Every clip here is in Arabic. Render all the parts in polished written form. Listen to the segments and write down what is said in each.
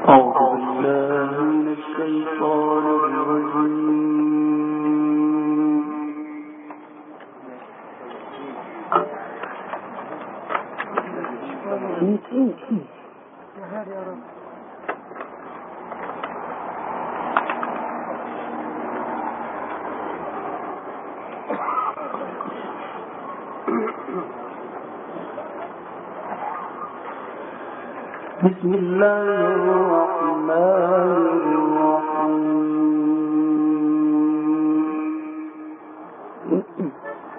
بسم الله الرحمن الرحيم.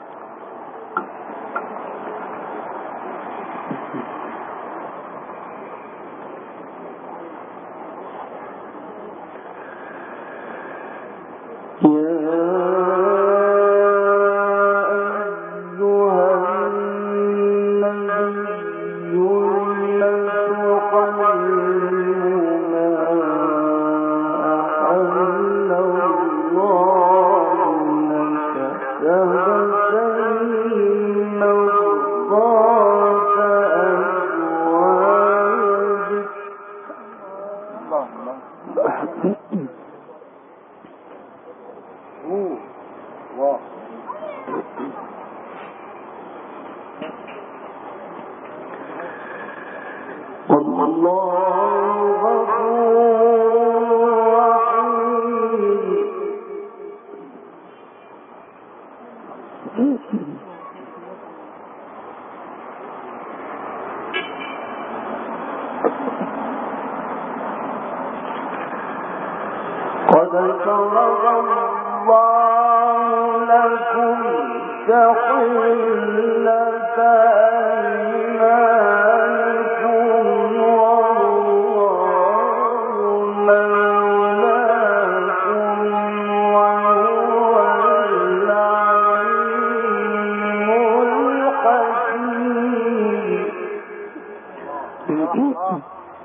قد فرض الله لكم تحلة أيمانكم والله مولاكم وهو العليم الحكيم.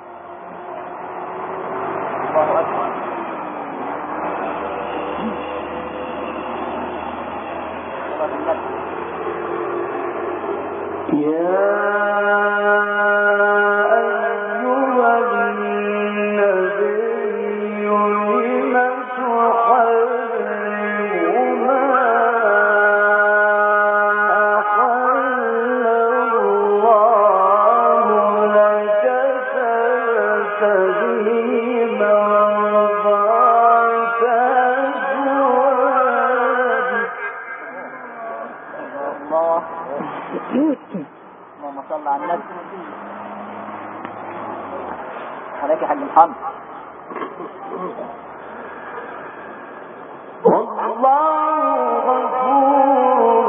اللهم صل على النبي. عليك يا حاج محمد. والله غفور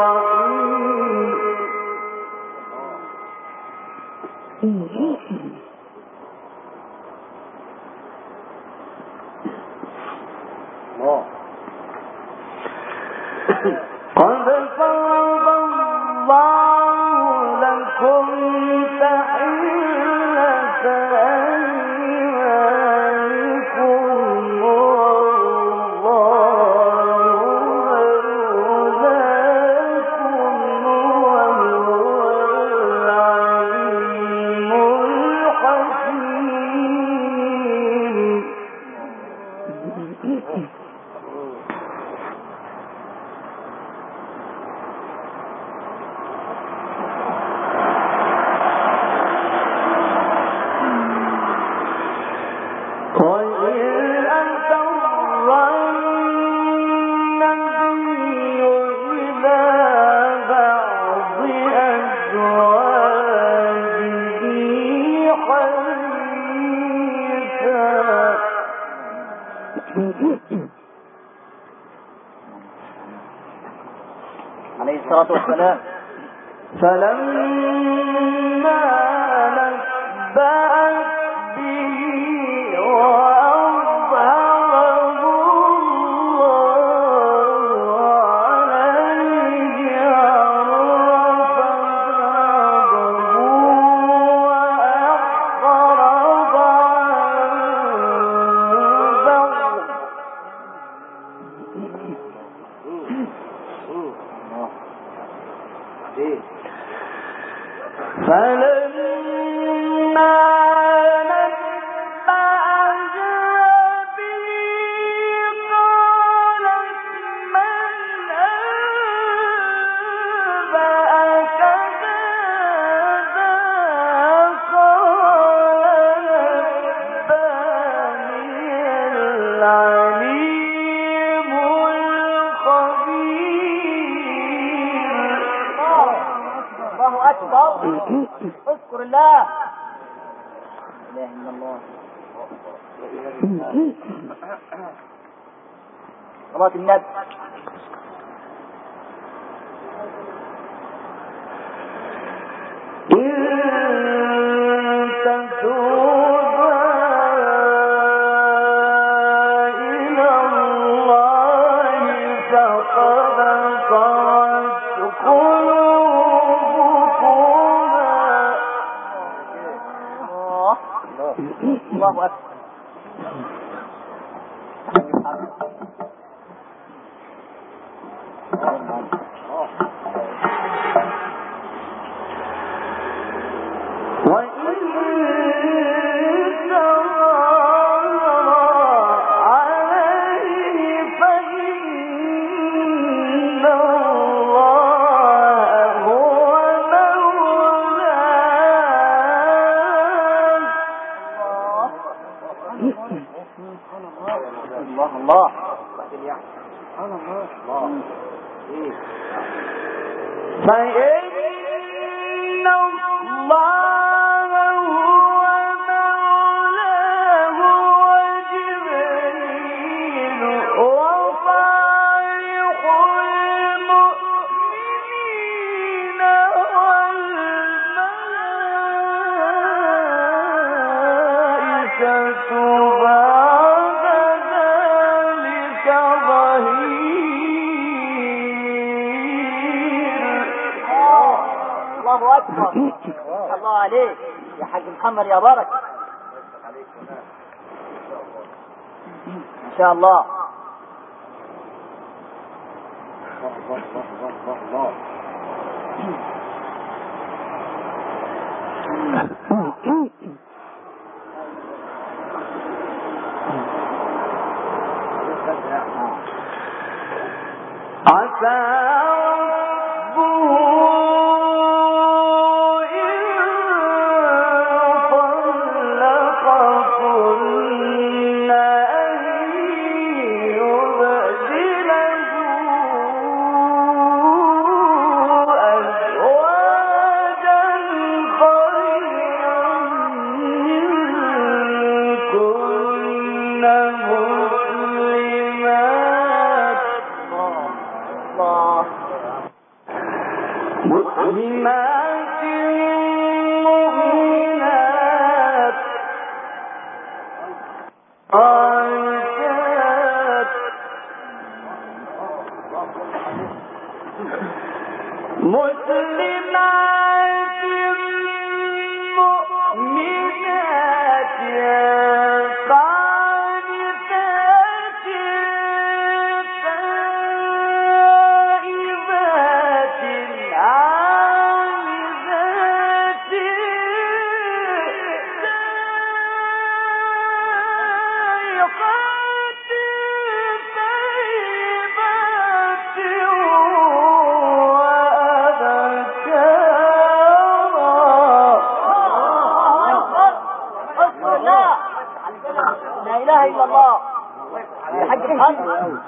رحيم. قد فرض الله لكم تحلة أيمانكم والله مولاكم وهو العليم الحكيم. عليه الصلاة والسلام. فلما نبأت به وأظهره الله عليه عرف بعضه وأعرض عن بعض. فلما إله إلا الله. صلاة النبي. الله أكبر. الله فإن الله هو مولاه وجبريل وصالح المؤمنين والملائكة بعد ذلك ظهير. الله أكبر. الله عليك يا حاج محمد يا بارك إن شاء الله. عسى ربه إن طلقكن أن يبدله أزواجا خيرا منكن مسلمات مؤمنات قانتات مسلمات مؤمنات قانتات تائبات عابدات سائقات طيبات لا إله إلا الله. يا حاج محمد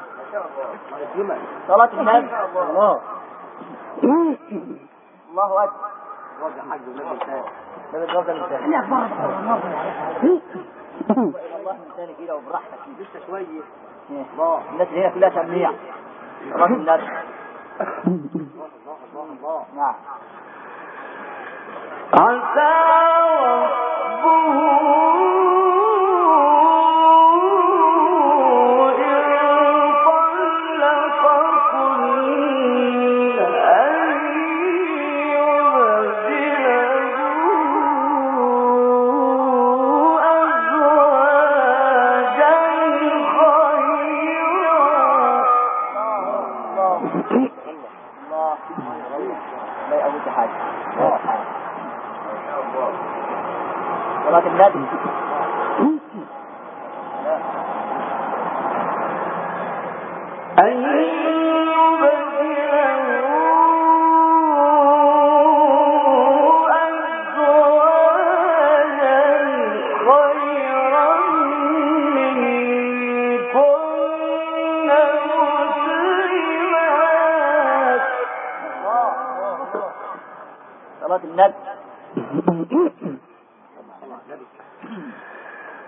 صلاة النبي. الله أكبر. والله إنسان كده وبراحتك لسه شوية. الناس هنا كلها تمنيع. صلاة النبي. نعم. عسى ربه صلاة النبي. أن يبدله أزواجا خيرا منكن مسلمات. صلاة النبي.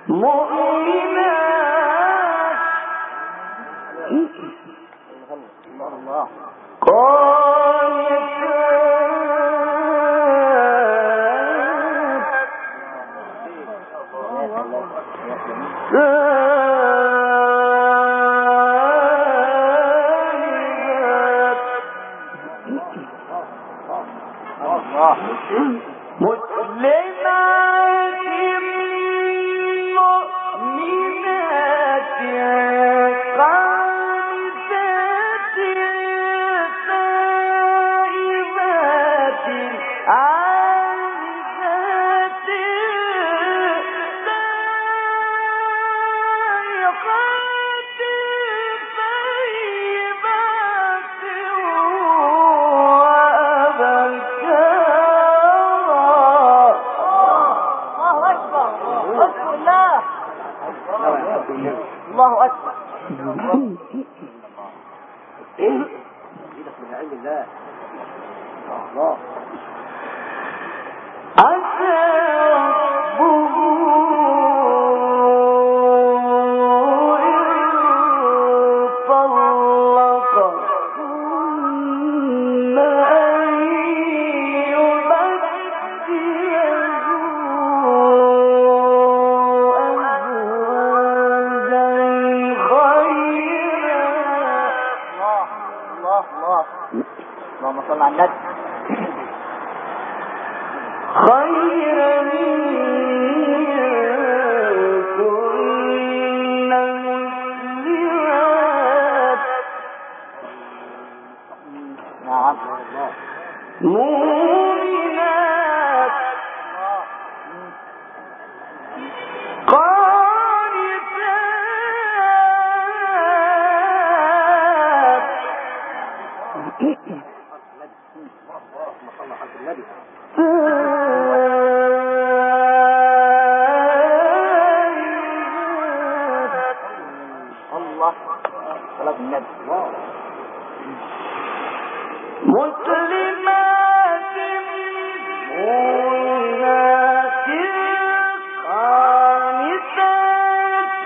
الله الله أكبر. الله اللهم صل على النبي. خيرا كن مسلمات نعم مؤمنات الله صلاة النبي مسلمات مؤمنات قانتات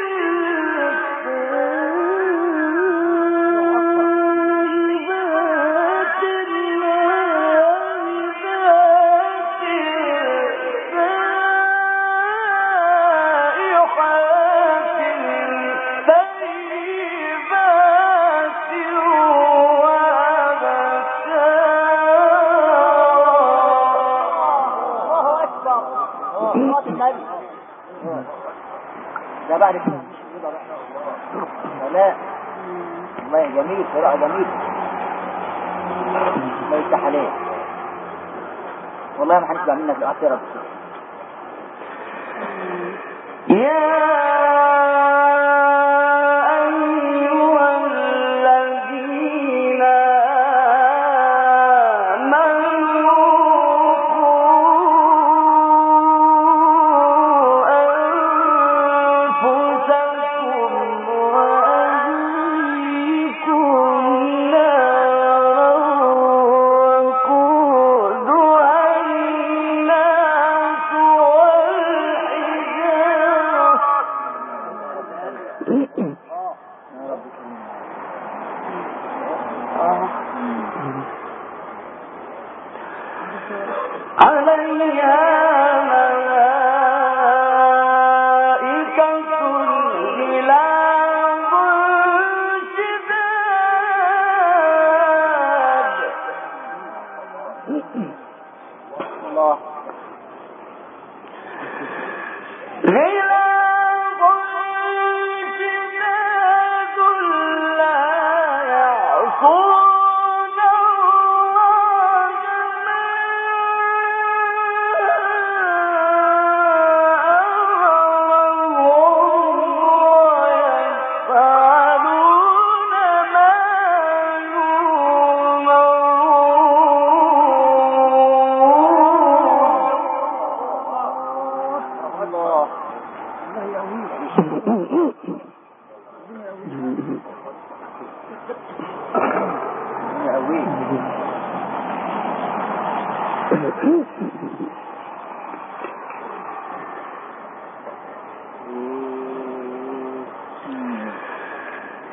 ده بعد كده لا والله جميل قراءة جميل الله يفتح عليه والله ما هنسمع منك الأخيرة يا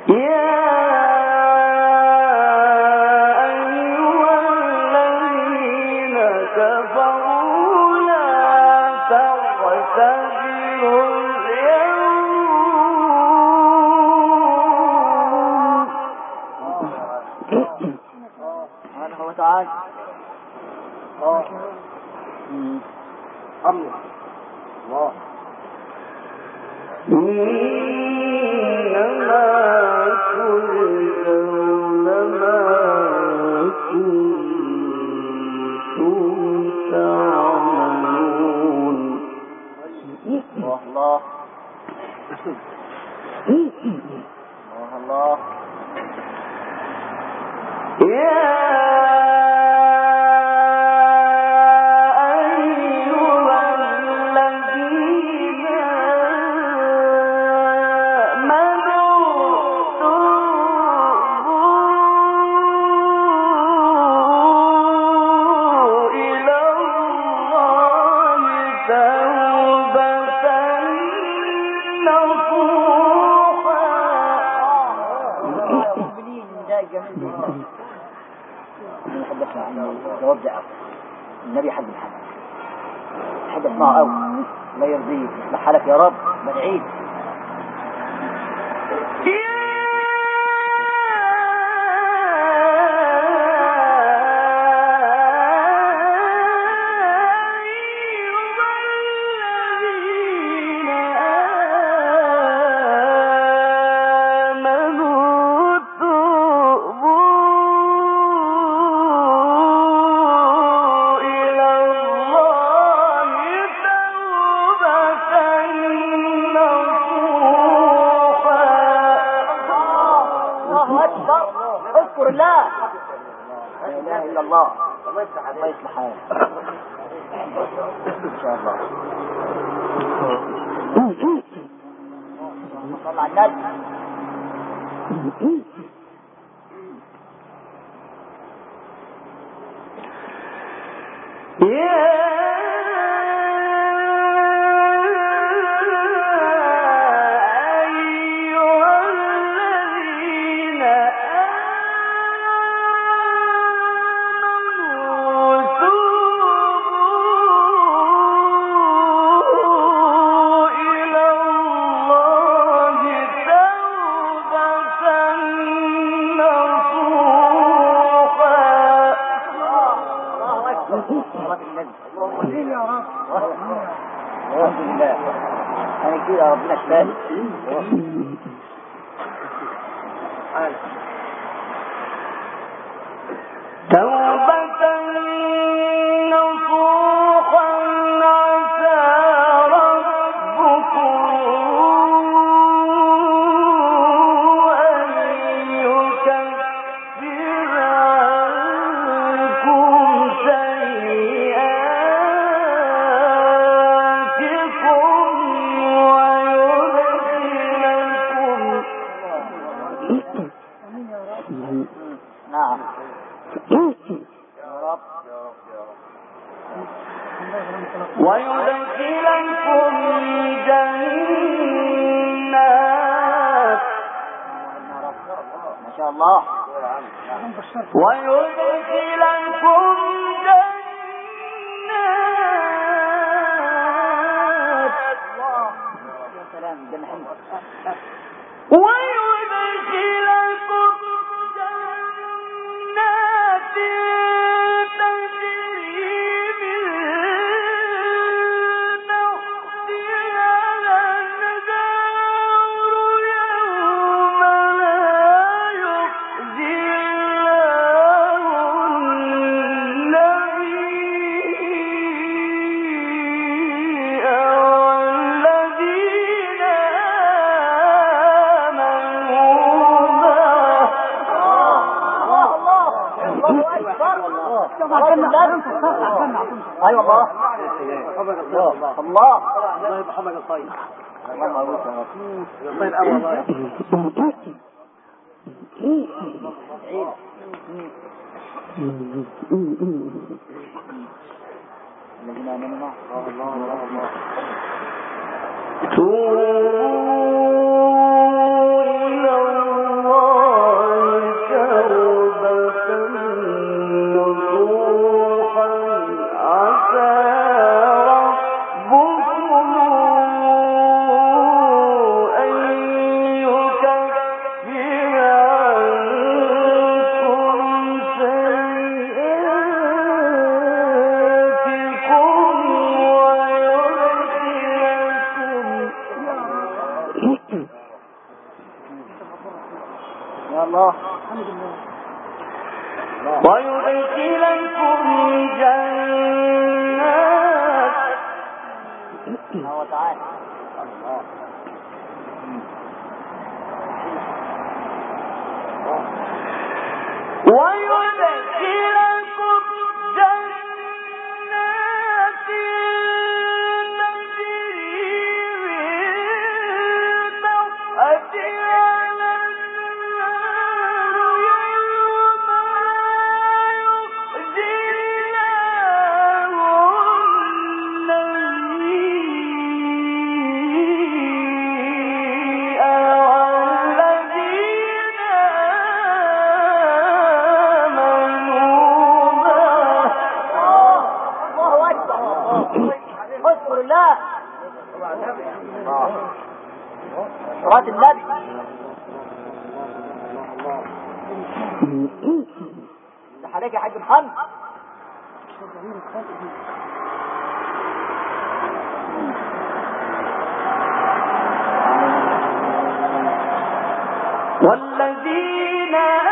النبي حد محمد حد اسمعه قوي لا يرضيك يصلح لك يا رب بدعيك اذكر الله لا اله الا الله الله يصلح حالك ان شاء الله صل على النبي ربنا شفاك توبة نصوحا عسى ربكم أن يكفر عنكم سيئاتكم نعم ويدخلكم جنات ما شاء الله ويدخلكم جنات يا سلام جنة حلوة ويدخلكم جنات اي والله الله الله يرحمك الطيب الله يبارك الطيب قوي والله الذين امنوا الله الله توبوا الى الله يا الله. ويدخلكم جنات هو تعالى ويدخلكم جنات تجري من تحتها الأنهار يوم يخزي اذكر الله صلاة النبي. ده حضرتك يا حاج محمد. والذين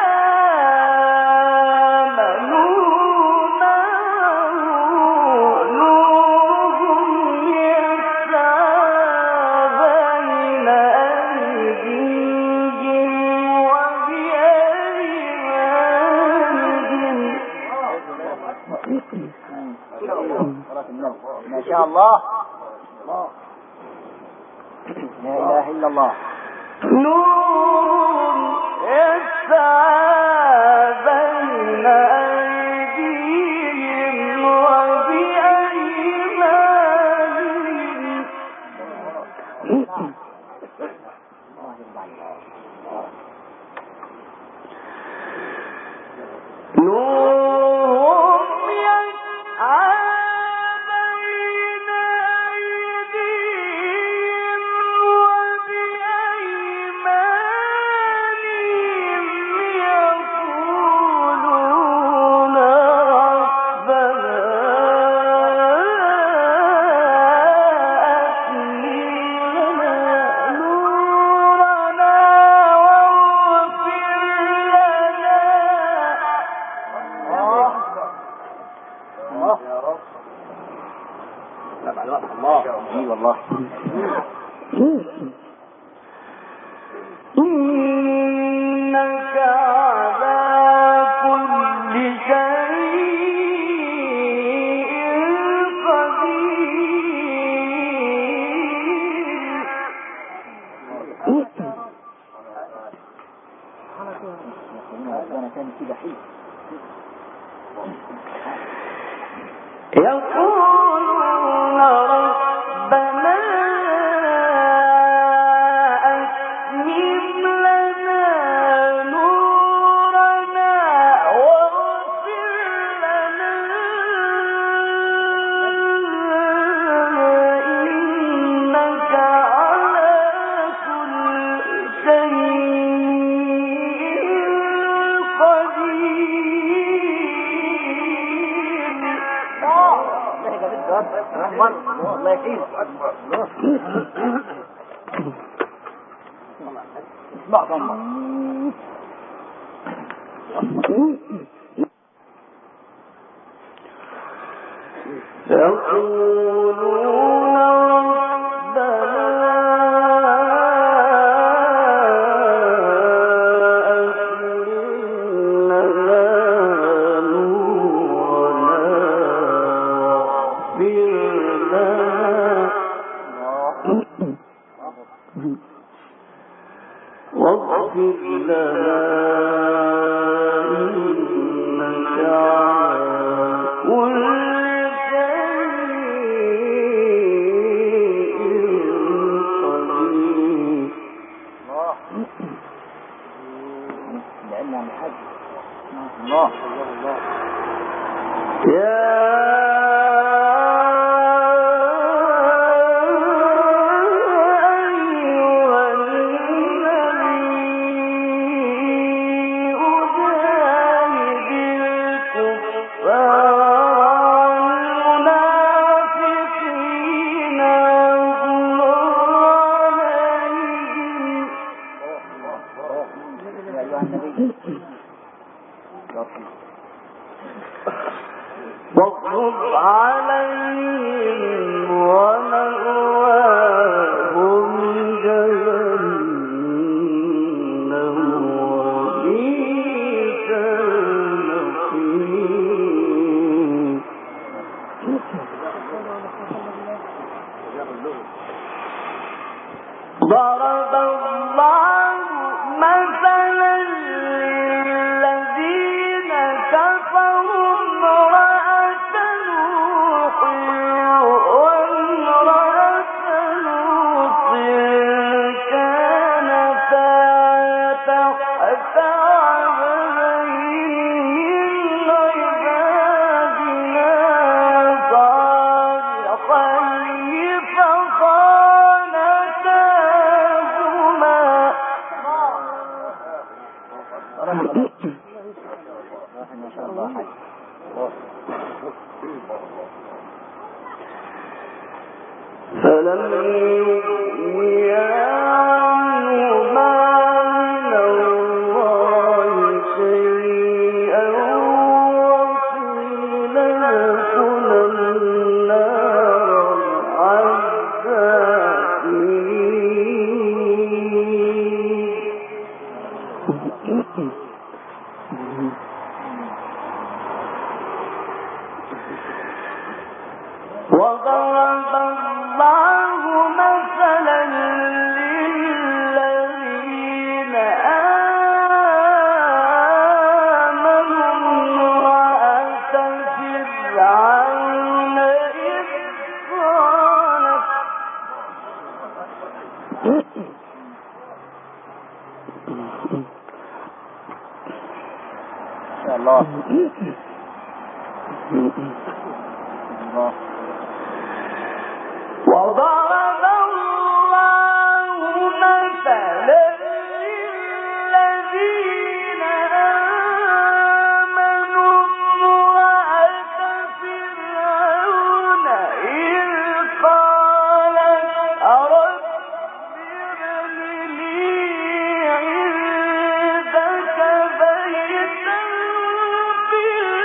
ما شاء الله. لا إله إلا الله. نور يسعى بين أيديهم وبأيمانهم نورهم يسعى بين أيديهم وبأيمانهم يقولون ربنا أتمم لنا نورنا واغفر لنا. الله الله اي والله. إنك على كل شيء قدير. ربنا كان كده حلو. يقولون ربنا أتمم لنا نورنا واغفر لنا إنك على كل شيء قدير. الله يحييك. اسمع ضمك. يقولون ربنا أتمم لنا نورنا واغفر لنا إنك على كل شيء قدير. لأنها محج. الله واغضب عليهم ومأواهم جهنم وبئس المصير. ضرب الله مثلا للذين كفروا امرأة نوح وامرأة لوط كانتا تحت عبدين من عبادنا صالحين فخانتاهما. ما شاء الله حاج. فلم يغنيا عنهما من الله شيئا وقيل ادخلا النار مع الداخلين. وضرب الله مثلا للذين آمنوا امرأة فرعون إذ قالت الله الله. وضرب الله مثلا للذين آمنوا امرأة فرعون إذ قالت رب ابن لي عندك بيتا في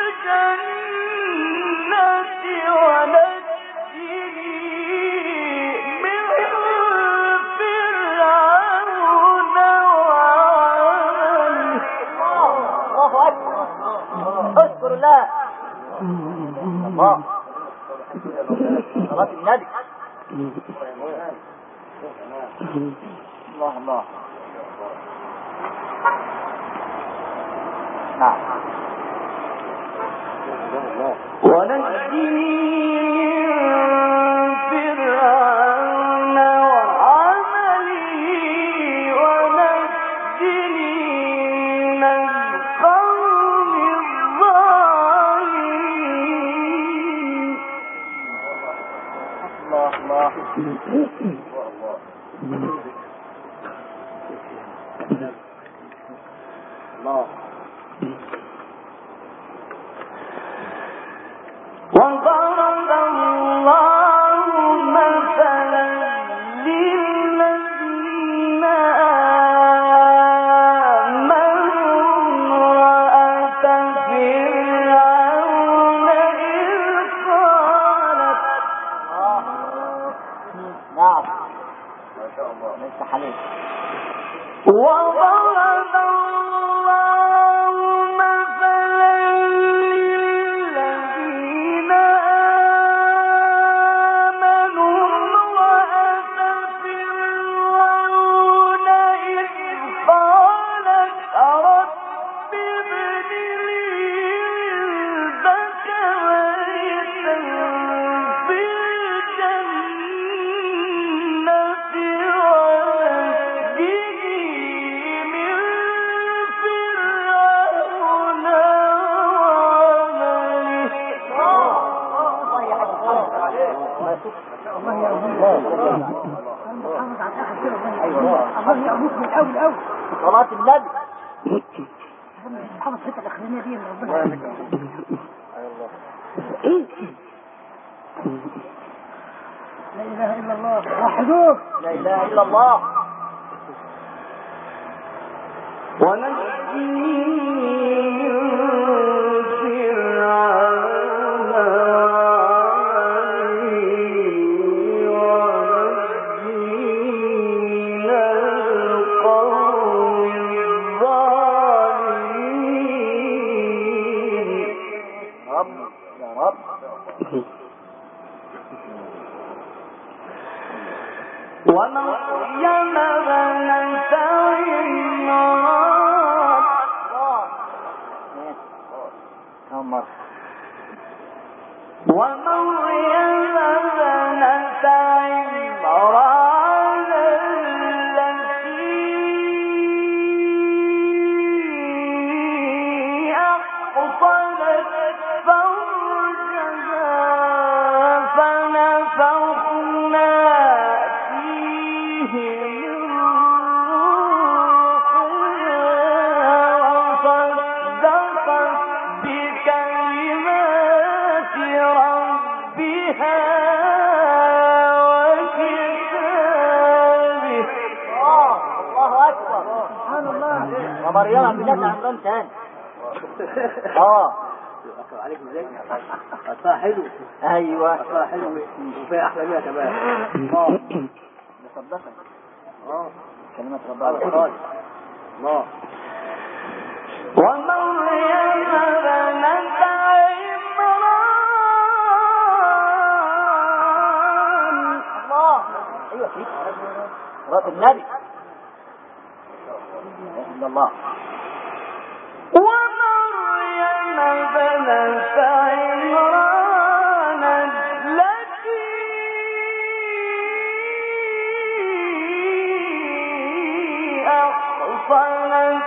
الجنة ونجني من فرعون وعمله. الله أكبر. اذكر الله. الله صلاة النبي. الله الله. نعم. ونجني من فرعون وعمله ونجني من القوم الظالمين. الله الله. الله. وضرب الله مثلا للذين آمنوا امرأة فرعون إذ قالت نعم. ما شاء الله. ليس حليم. وضرب الله مثلا للذين آمنوا امرأة فرعون إذ قالت رب ابن لي عندك بيتا في الجنة ونجني من فرعون وعمله. صلاة النبي. حافظ الحته الاخرانيه دي من ربنا. لا اله الا الله وحدوه. لا اله الا الله. ومريم ابنة عمران ومريم ابنة عمران التي أحصنت فرجها فنفخنا فيه من روحنا وصدقت بكلمات ربها وكتابه. الله أكبر. سبحان الله. ومريم ابنة عمران تاني. عليك ازاي؟ أصلها حلو. ايوه أصلها حلو وفيها أحلى منها كمان. بصدقك. كلمات الله ربنا. الله. ومريم ابنة عمران. الله. ايوه في رات النبي. إلا الله. ومريم ابنة عمران التي أحصنت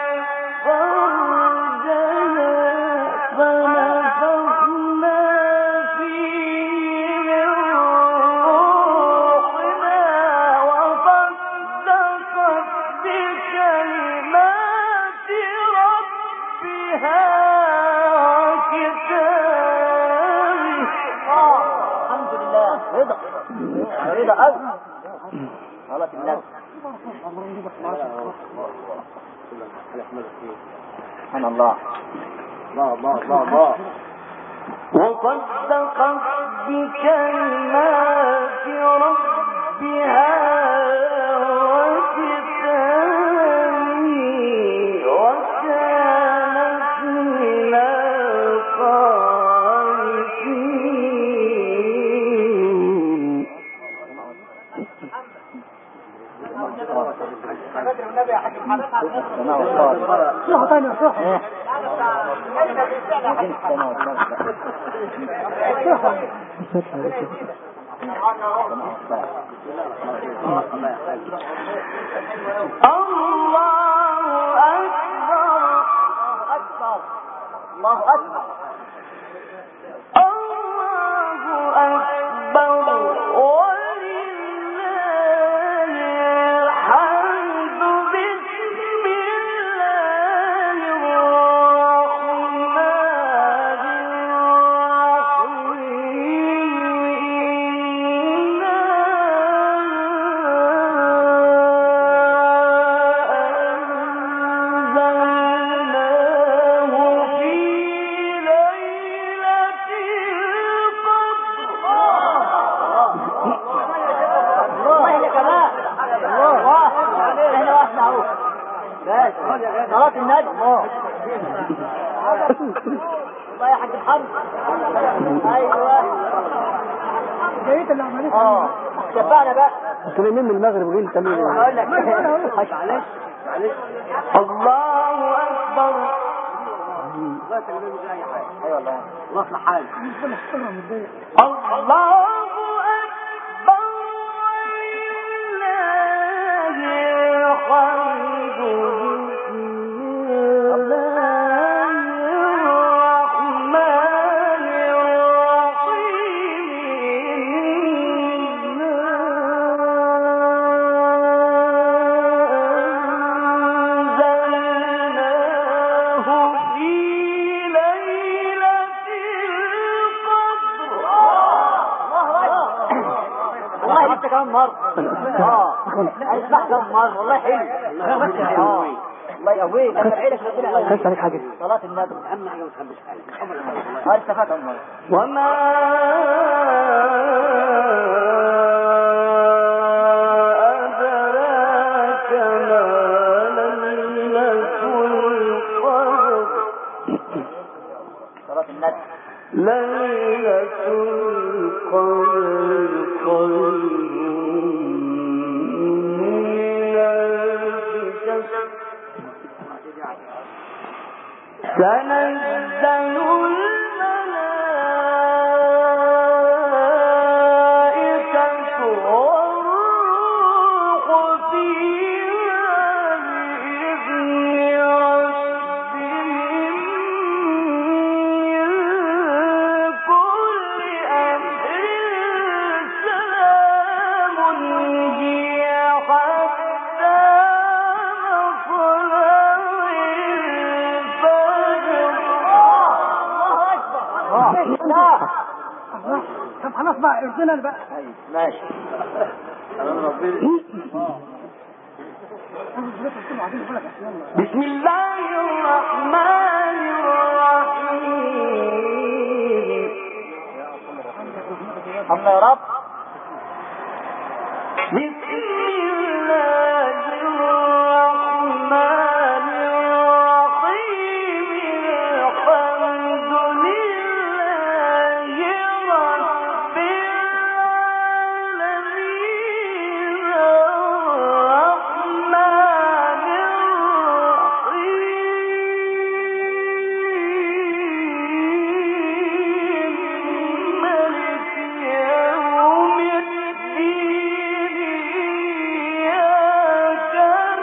فرجها فنفخنا فيه من روحنا وصدقت بكلمات ربها وكتابه. الحمد لله. رضا رضا أوي. صلاة النبي. سبحان الله. الله. وصدقت بكلمات ربها وكتابه وكانت من القانتين. السماء والطارق. شوفوا تاني شوفوا. إيه؟ عايزين السماء والطارق. الله أكبر. الله أكبر ولله الحمد. بسم الله الرحمن الرحيم. صلاة النبي. الله يا حاج محمد. ايوه جيت اللي عملتها. شفعنا بقى. كنا من المغرب وين تمام. اقول لك معلش. الله أكبر. الله يسلمك زي أي حاجة. ايوه والله. الله يصلح حالك. الله أكبر ولله الحمد. بسم الله الرحمن الرحيم. أنزلناه في ليلة القدر. والله لسه كمان مرة. هنسمع كمان مرة. والله حلو. الله يقويك كسر عينك ربنا يقويك. خش عليك حاجة. صلاة النبي اهم حاجه ما تخبيش حاجه. هاي استفاد الله. وما أدراك ما ليلة القدر صلاة النبي. ليلة القدر خير من ألف شهر تنزل الملائكة والروح فيها بإذن ربهم من كل أمر سلام هي حتى طب خلاص بقى ارسلنا بقى. ماشي. بسم الله الرحمن الرحيم. الله يا رب. بسم الله الرحمن الرحيم. الحمد لله رب العالمين الرحمن الرحيم مالك يوم الدين إياك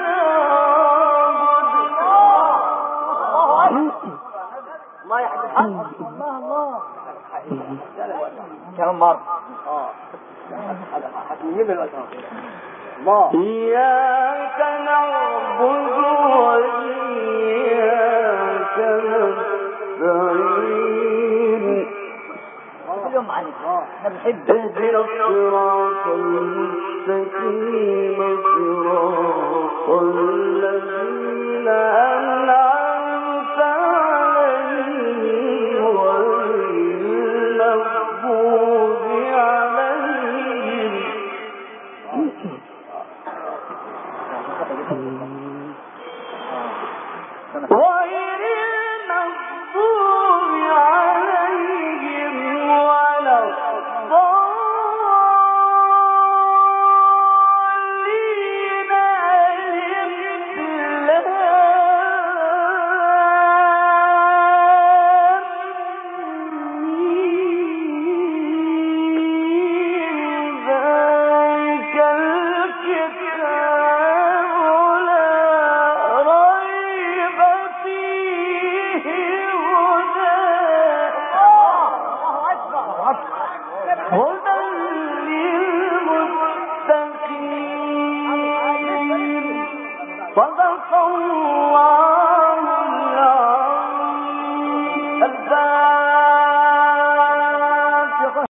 نعبد. الله يحفظ حقك. الله كم مرة؟ هتنجيب الأشهر. الله. إياك نعبد وإياك نستعين. كل يوم عنك. احنا بنحب. اهدنا الصراط المستقيم صراط الذين أنعمت عليهم غير المغضوب عليهم غير المغضوب عليهم ولا الضالين. ذلك الكتاب لا ريب فيه هدى للمتقين. صدق